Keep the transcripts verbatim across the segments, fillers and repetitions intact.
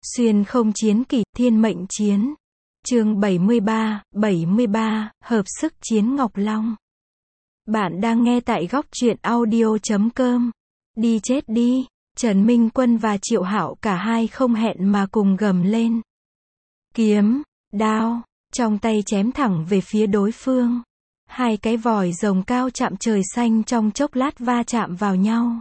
Xuyên không chiến kỷ, thiên mệnh chiến. Chương bảy mươi ba, bảy mươi ba, hợp sức chiến Ngọc Long. Bạn đang nghe tại góc truyện audio chấm com. Đi chết đi, Trần Minh Quân và Triệu Hạo cả hai không hẹn mà cùng gầm lên. Kiếm, đao, trong tay chém thẳng về phía đối phương. Hai cái vòi rồng cao chạm trời xanh trong chốc lát va chạm vào nhau.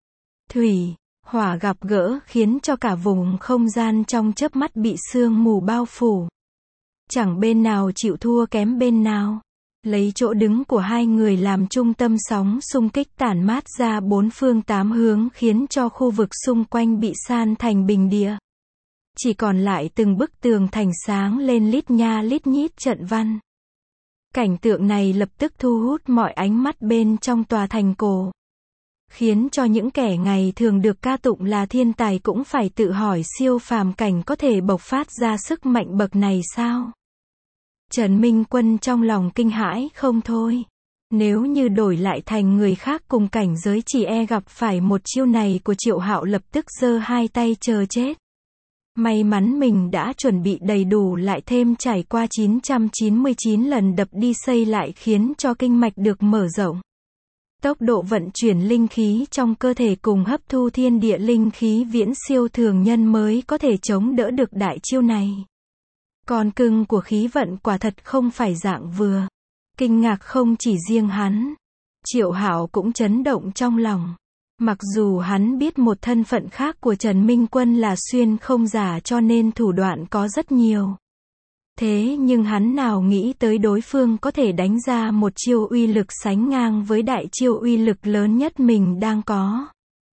Thủy, hỏa gặp gỡ khiến cho cả vùng không gian trong chớp mắt bị sương mù bao phủ. Chẳng bên nào chịu thua kém bên nào. Lấy chỗ đứng của hai người làm trung tâm, sóng xung kích tản mát ra bốn phương tám hướng khiến cho khu vực xung quanh bị san thành bình địa. Chỉ còn lại từng bức tường thành sáng lên lít nha lít nhít trận văn. Cảnh tượng này lập tức thu hút mọi ánh mắt bên trong tòa thành cổ. Khiến cho những kẻ ngày thường được ca tụng là thiên tài cũng phải tự hỏi siêu phàm cảnh có thể bộc phát ra sức mạnh bậc này sao? Trần Minh Quân trong lòng kinh hãi không thôi. Nếu như đổi lại thành người khác cùng cảnh giới chỉ e gặp phải một chiêu này của Triệu Hạo lập tức giơ hai tay chờ chết. May mắn mình đã chuẩn bị đầy đủ, lại thêm trải qua chín trăm chín mươi chín lần đập đi xây lại khiến cho kinh mạch được mở rộng. Tốc độ vận chuyển linh khí trong cơ thể cùng hấp thu thiên địa linh khí viễn siêu thường nhân mới có thể chống đỡ được đại chiêu này. Con cưng của khí vận quả thật không phải dạng vừa. Kinh ngạc không chỉ riêng hắn. Triệu Hạo cũng chấn động trong lòng. Mặc dù hắn biết một thân phận khác của Trần Minh Quân là xuyên không giả cho nên thủ đoạn có rất nhiều. Thế nhưng hắn nào nghĩ tới đối phương có thể đánh ra một chiêu uy lực sánh ngang với đại chiêu uy lực lớn nhất mình đang có.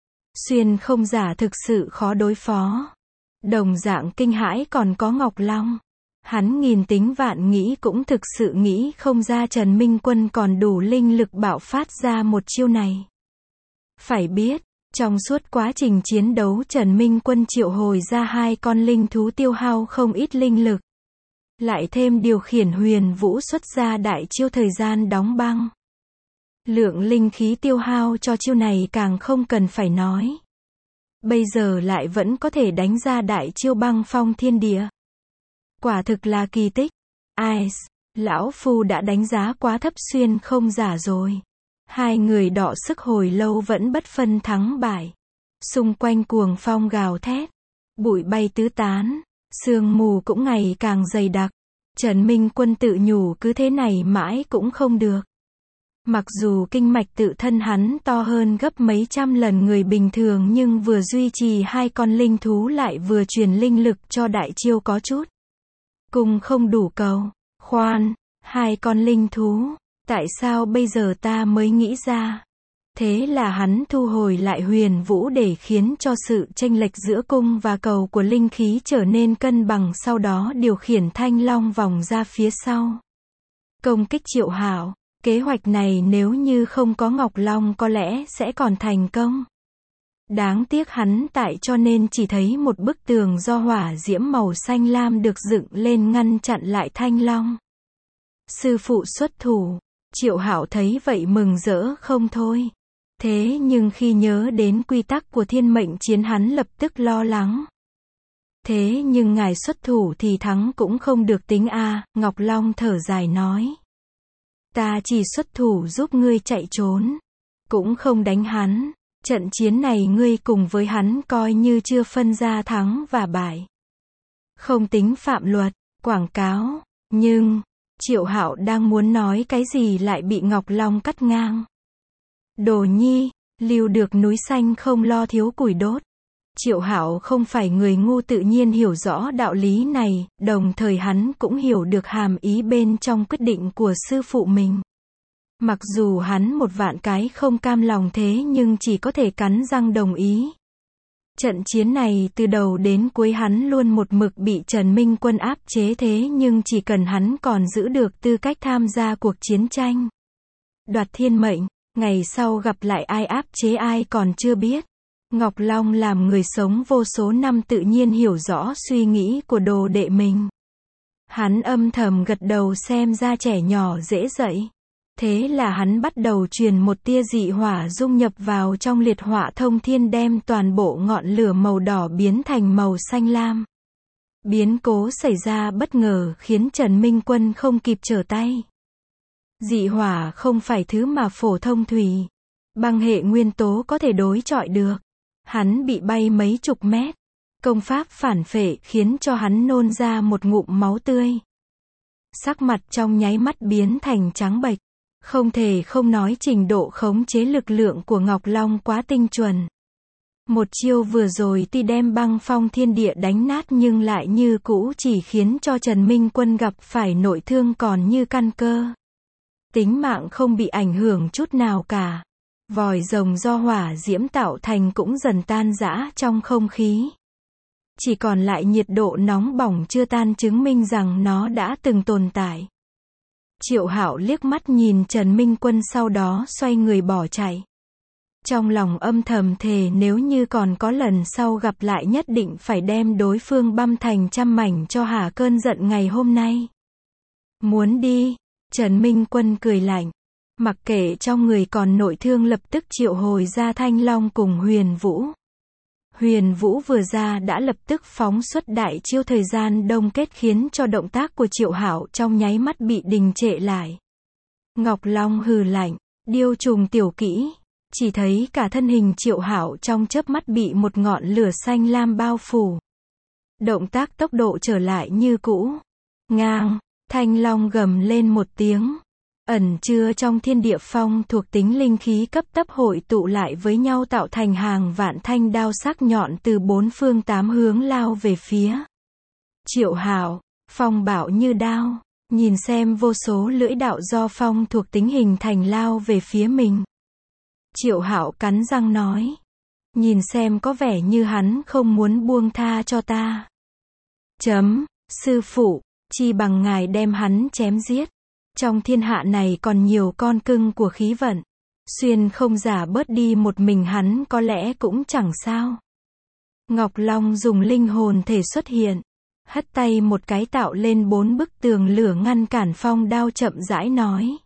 Xuyên không giả thực sự khó đối phó. Đồng dạng kinh hãi còn có Ngọc Long. Hắn nghìn tính vạn nghĩ cũng thực sự nghĩ không ra Trần Minh Quân còn đủ linh lực bạo phát ra một chiêu này. Phải biết, trong suốt quá trình chiến đấu Trần Minh Quân triệu hồi ra hai con linh thú tiêu hao không ít linh lực. Lại thêm điều khiển huyền vũ xuất ra đại chiêu thời gian đóng băng. Lượng linh khí tiêu hao cho chiêu này càng không cần phải nói. Bây giờ lại vẫn có thể đánh ra đại chiêu băng phong thiên địa. Quả thực là kỳ tích. Ai, lão phu đã đánh giá quá thấp xuyên không giả rồi. Hai người đọ sức hồi lâu vẫn bất phân thắng bại. Xung quanh cuồng phong gào thét. Bụi bay tứ tán. Sương mù cũng ngày càng dày đặc. Trần Minh Quân tự nhủ cứ thế này mãi cũng không được. Mặc dù kinh mạch tự thân hắn to hơn gấp mấy trăm lần người bình thường nhưng vừa duy trì hai con linh thú lại vừa truyền linh lực cho đại chiêu có chút. Cùng không đủ cầu. Khoan, hai con linh thú. Tại sao bây giờ ta mới nghĩ ra? Thế là hắn thu hồi lại huyền vũ để khiến cho sự chênh lệch giữa cung và cầu của linh khí trở nên cân bằng, sau đó điều khiển thanh long vòng ra phía sau. Công kích Triệu Hạo. Kế hoạch này nếu như không có Ngọc Long có lẽ sẽ còn thành công. Đáng tiếc hắn tại cho nên chỉ thấy một bức tường do hỏa diễm màu xanh lam được dựng lên ngăn chặn lại thanh long. Sư phụ xuất thủ. Triệu Hạo thấy vậy mừng rỡ không thôi. Thế nhưng khi nhớ đến quy tắc của thiên mệnh chiến hắn lập tức lo lắng. Thế nhưng ngài xuất thủ thì thắng cũng không được tính a, à, Ngọc Long thở dài nói. Ta chỉ xuất thủ giúp ngươi chạy trốn. Cũng không đánh hắn. Trận chiến này ngươi cùng với hắn coi như chưa phân ra thắng và bại. Không tính phạm luật, quảng cáo. Nhưng, Triệu Hạo đang muốn nói cái gì lại bị Ngọc Long cắt ngang. Đồ nhi, lưu được núi xanh không lo thiếu củi đốt. Triệu Hạo không phải người ngu, tự nhiên hiểu rõ đạo lý này, đồng thời hắn cũng hiểu được hàm ý bên trong quyết định của sư phụ mình. Mặc dù hắn một vạn cái không cam lòng thế nhưng chỉ có thể cắn răng đồng ý. Trận chiến này từ đầu đến cuối hắn luôn một mực bị Trần Minh Quân áp chế, thế nhưng chỉ cần hắn còn giữ được tư cách tham gia cuộc chiến tranh đoạt thiên mệnh, ngày sau gặp lại ai áp chế ai còn chưa biết. Ngọc Long làm người sống vô số năm tự nhiên hiểu rõ suy nghĩ của đồ đệ mình. Hắn âm thầm gật đầu, xem ra trẻ nhỏ dễ dạy. Thế là hắn bắt đầu truyền một tia dị hỏa dung nhập vào trong liệt hỏa thông thiên, đem toàn bộ ngọn lửa màu đỏ biến thành màu xanh lam. Biến cố xảy ra bất ngờ khiến Trần Minh Quân không kịp trở tay. Dị hỏa không phải thứ mà phổ thông thủy, băng hệ nguyên tố có thể đối chọi được. Hắn bị bay mấy chục mét. Công pháp phản phệ khiến cho hắn nôn ra một ngụm máu tươi. Sắc mặt trong nháy mắt biến thành trắng bệch. Không thể không nói trình độ khống chế lực lượng của Ngọc Long quá tinh chuẩn. Một chiêu vừa rồi tuy đem băng phong thiên địa đánh nát nhưng lại như cũ chỉ khiến cho Trần Minh Quân gặp phải nội thương còn như căn cơ. Tính mạng không bị ảnh hưởng chút nào cả. Vòi rồng do hỏa diễm tạo thành cũng dần tan rã trong không khí. Chỉ còn lại nhiệt độ nóng bỏng chưa tan chứng minh rằng nó đã từng tồn tại. Triệu Hạo liếc mắt nhìn Trần Minh Quân sau đó xoay người bỏ chạy. Trong lòng âm thầm thề nếu như còn có lần sau gặp lại nhất định phải đem đối phương băm thành trăm mảnh cho hả cơn giận ngày hôm nay. Muốn đi, Trần Minh Quân cười lạnh. Mặc kệ trong người còn nội thương lập tức triệu hồi ra Thanh Long cùng Huyền Vũ. Huyền Vũ vừa ra đã lập tức phóng xuất đại chiêu thời gian đông kết khiến cho động tác của Triệu Hạo trong nháy mắt bị đình trệ lại. Ngọc Long hừ lạnh, điêu trùng tiểu kỹ, chỉ thấy cả thân hình Triệu Hạo trong chớp mắt bị một ngọn lửa xanh lam bao phủ. Động tác tốc độ trở lại như cũ. Ngang, Thanh Long gầm lên một tiếng. Ẩn chứa trong thiên địa phong thuộc tính linh khí cấp tấp hội tụ lại với nhau tạo thành hàng vạn thanh đao sắc nhọn từ bốn phương tám hướng lao về phía Triệu Hạo. Phong bạo như đao, nhìn xem vô số lưỡi đạo do phong thuộc tính hình thành lao về phía mình. Triệu Hạo cắn răng nói, nhìn xem có vẻ như hắn không muốn buông tha cho ta. Chấm, sư phụ, chi bằng ngài đem hắn chém giết. Trong thiên hạ này còn nhiều con cưng của khí vận. Xuyên không giả bớt đi một mình hắn có lẽ cũng chẳng sao. Ngọc Long dùng linh hồn thể xuất hiện. Hất tay một cái tạo lên bốn bức tường lửa ngăn cản phong đao chậm rãi nói.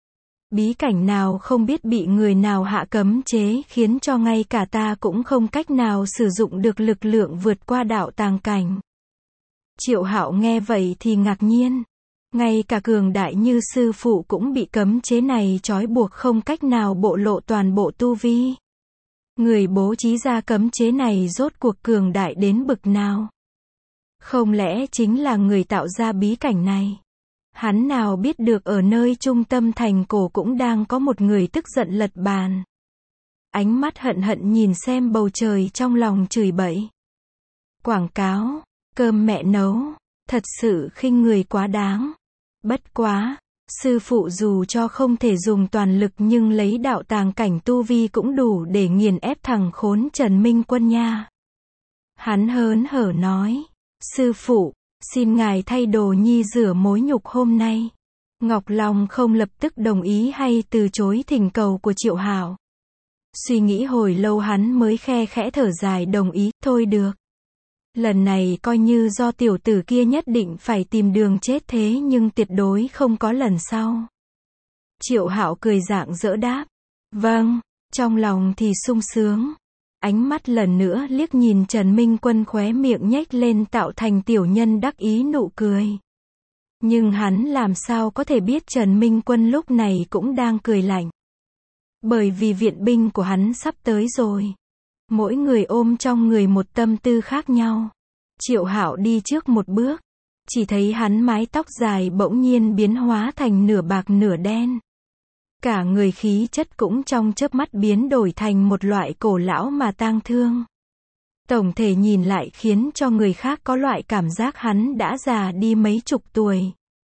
Bí cảnh nào không biết bị người nào hạ cấm chế khiến cho ngay cả ta cũng không cách nào sử dụng được lực lượng vượt qua đạo tàng cảnh. Triệu Hạo nghe vậy thì ngạc nhiên. Ngay cả cường đại như sư phụ cũng bị cấm chế này trói buộc không cách nào bộ lộ toàn bộ tu vi. Người bố trí ra cấm chế này rốt cuộc cường đại đến bực nào? Không lẽ chính là người tạo ra bí cảnh này? Hắn nào biết được ở nơi trung tâm thành cổ cũng đang có một người tức giận lật bàn. Ánh mắt hận hận nhìn xem bầu trời trong lòng chửi bậy. Quảng cáo, cơm mẹ nấu, thật sự khinh người quá đáng. Bất quá, sư phụ dù cho không thể dùng toàn lực nhưng lấy đạo tàng cảnh tu vi cũng đủ để nghiền ép thằng khốn Trần Minh Quân nha. Hắn hớn hở nói, sư phụ, xin ngài thay đồ nhi rửa mối nhục hôm nay. Ngọc Long không lập tức đồng ý hay từ chối thỉnh cầu của Triệu Hạo. Suy nghĩ hồi lâu hắn mới khe khẽ thở dài đồng ý, thôi được. Lần này coi như do tiểu tử kia nhất định phải tìm đường chết thế nhưng tuyệt đối không có lần sau. Triệu Hạo cười rạng rỡ đáp. Vâng, trong lòng thì sung sướng. Ánh mắt lần nữa liếc nhìn Trần Minh Quân khóe miệng nhếch lên tạo thành tiểu nhân đắc ý nụ cười. Nhưng hắn làm sao có thể biết Trần Minh Quân lúc này cũng đang cười lạnh. Bởi vì viện binh của hắn sắp tới rồi. Mỗi người ôm trong người một tâm tư khác nhau. Triệu Hạo đi trước một bước. Chỉ thấy hắn mái tóc dài bỗng nhiên biến hóa thành nửa bạc nửa đen. Cả người khí chất cũng trong chớp mắt biến đổi thành một loại cổ lão mà tang thương. Tổng thể nhìn lại khiến cho người khác có loại cảm giác hắn đã già đi mấy chục tuổi.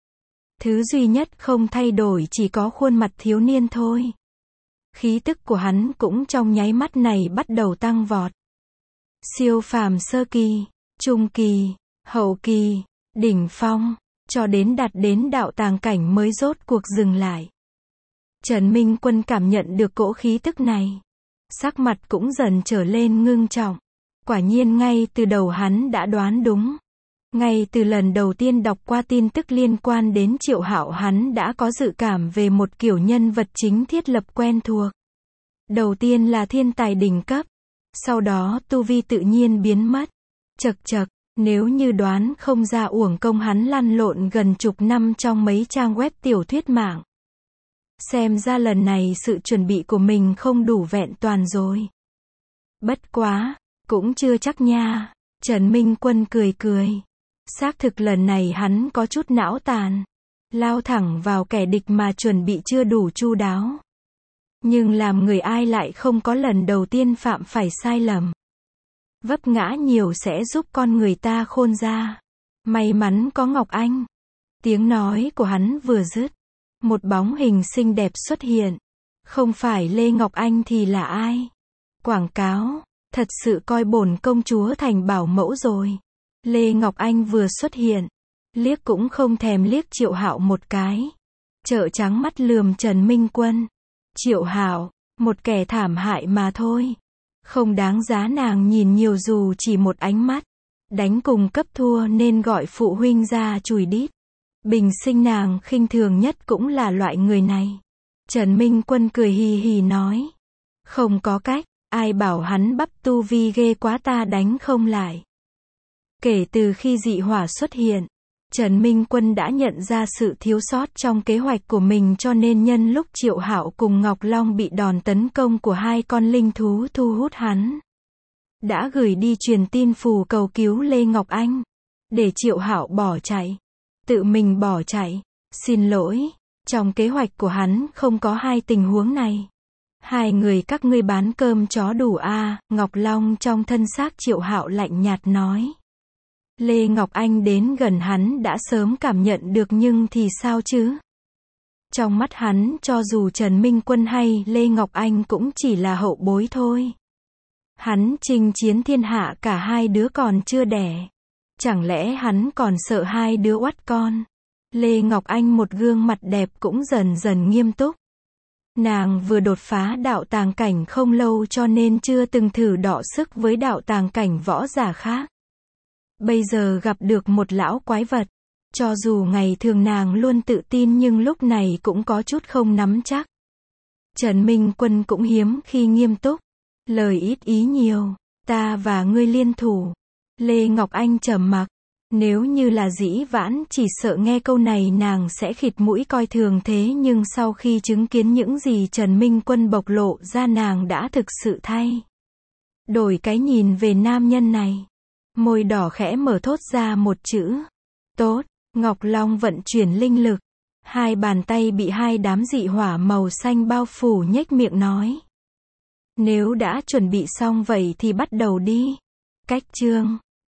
Thứ duy nhất không thay đổi chỉ có khuôn mặt thiếu niên thôi. Khí tức của hắn cũng trong nháy mắt này bắt đầu tăng vọt. Siêu phàm sơ kỳ, trung kỳ, hậu kỳ, đỉnh phong, cho đến đạt đến đạo tàng cảnh mới rốt cuộc dừng lại. Trần Minh Quân cảm nhận được cỗ khí tức này. Sắc mặt cũng dần trở lên ngưng trọng. Quả nhiên ngay từ đầu hắn đã đoán đúng. Ngay từ lần đầu tiên đọc qua tin tức liên quan đến Triệu Hạo hắn đã có dự cảm về một kiểu nhân vật chính thiết lập quen thuộc. Đầu tiên là thiên tài đỉnh cấp. Sau đó tu vi tự nhiên biến mất. Chậc chậc, Nếu như đoán không ra uổng công hắn lăn lộn gần chục năm trong mấy trang web tiểu thuyết mạng. Xem ra lần này sự chuẩn bị của mình không đủ vẹn toàn rồi. Bất quá, cũng chưa chắc nha. Trần Minh Quân cười cười. Xác thực lần này hắn có chút não tàn. Lao thẳng vào kẻ địch mà chuẩn bị chưa đủ chu đáo. Nhưng làm người ai lại không có lần đầu tiên phạm phải sai lầm. Vấp ngã nhiều sẽ giúp con người ta khôn ra. May mắn có Ngọc Anh. Tiếng nói của hắn vừa dứt. Một bóng hình xinh đẹp xuất hiện. Không phải Lê Ngọc Anh thì là ai? Quảng cáo. Thật sự coi bổn công chúa thành bảo mẫu rồi. Lê Ngọc Anh vừa xuất hiện. Liếc cũng không thèm liếc Triệu Hạo một cái. Trợn trắng mắt lườm Trần Minh Quân. Triệu Hạo, một kẻ thảm hại mà thôi. Không đáng giá nàng nhìn nhiều dù chỉ một ánh mắt. Đánh cùng cấp thua nên gọi phụ huynh ra chùi đít. Bình sinh nàng khinh thường nhất cũng là loại người này. Trần Minh Quân cười hì hì nói. Không có cách, ai bảo hắn bắp tu vi ghê quá ta đánh không lại. Kể từ khi dị hỏa xuất hiện, Trần Minh Quân đã nhận ra sự thiếu sót trong kế hoạch của mình cho nên nhân lúc Triệu Hạo cùng Ngọc Long bị đòn tấn công của hai con linh thú thu hút hắn. Đã gửi đi truyền tin phù cầu cứu Lê Ngọc Anh. Để Triệu Hạo bỏ chạy. Tự mình bỏ chạy. Xin lỗi, trong kế hoạch của hắn không có hai tình huống này. Hai người các ngươi bán cơm chó đủ a à, Ngọc Long trong thân xác Triệu Hạo lạnh nhạt nói. Lê Ngọc Anh đến gần hắn đã sớm cảm nhận được nhưng thì sao chứ? Trong mắt hắn cho dù Trần Minh Quân hay Lê Ngọc Anh cũng chỉ là hậu bối thôi. Hắn chinh chiến thiên hạ cả hai đứa còn chưa đẻ. Chẳng lẽ hắn còn sợ hai đứa oắt con? Lê Ngọc Anh một gương mặt đẹp cũng dần dần nghiêm túc. Nàng vừa đột phá đạo tàng cảnh không lâu cho nên chưa từng thử đọ sức với đạo tàng cảnh võ giả khác. Bây giờ gặp được một lão quái vật. Cho dù ngày thường nàng luôn tự tin nhưng lúc này cũng có chút không nắm chắc. Trần Minh Quân cũng hiếm khi nghiêm túc. Lời ít ý nhiều. Ta và ngươi liên thủ. Lê Ngọc Anh trầm mặc. Nếu như là dĩ vãng chỉ sợ nghe câu này nàng sẽ khịt mũi coi thường thế nhưng sau khi chứng kiến những gì Trần Minh Quân bộc lộ ra nàng đã thực sự thay. Đổi cái nhìn về nam nhân này. Môi đỏ khẽ mở thốt ra một chữ. Tốt, Ngọc Long vận chuyển linh lực. Hai bàn tay bị hai đám dị hỏa màu xanh bao phủ nhếch miệng nói. Nếu đã chuẩn bị xong vậy thì bắt đầu đi. Cách chương